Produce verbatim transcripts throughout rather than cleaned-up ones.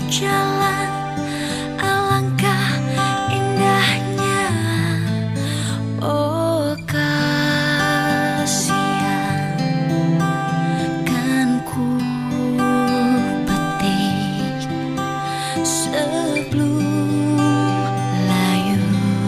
jalan, alangkah indahnya. Oh kasihan, kan ku petik sebelum layu.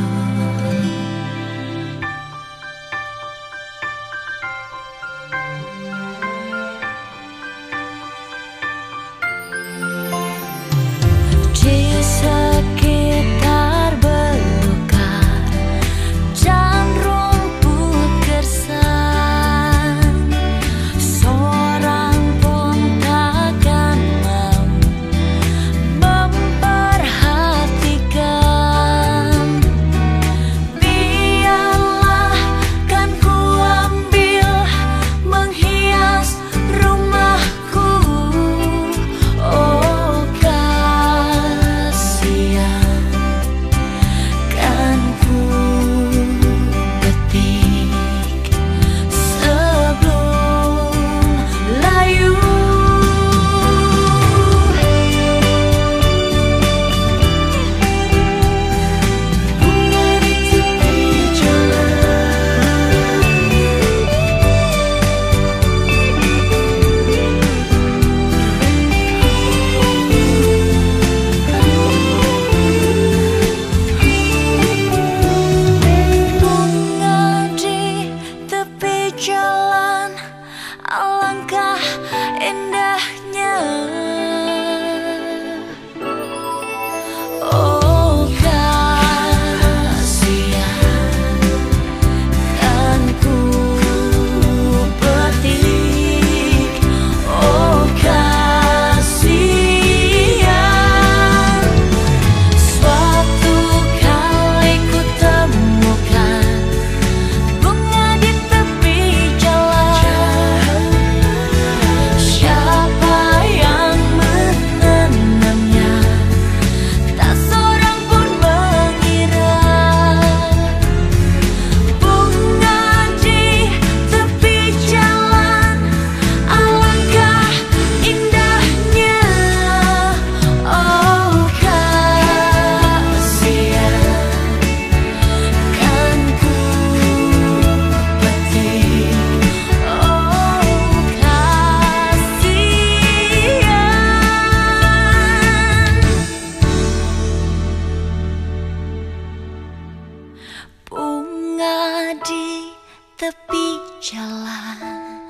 Di sekitar belukar dan rumput gersang, seorang pun takkan mau memperhatikan. Biarlah kan ku ambil menghias rumahku. Oh kasihan, kan ku petik sebelum layu. Bunga di tepi Bunga di tepi jalan, alangkah indahnya. Oh kasihan, kan ku petik. Oh kasihan, suatu kali ku temukan bunga di tepi jalan. Siapa yang menanamnya, tak seorang pun mengira. Bunga di tepi jalan, alangkah indahnya. Oh kasihan, kan ku petik. Oh kasihan, bunga di tepi jalan.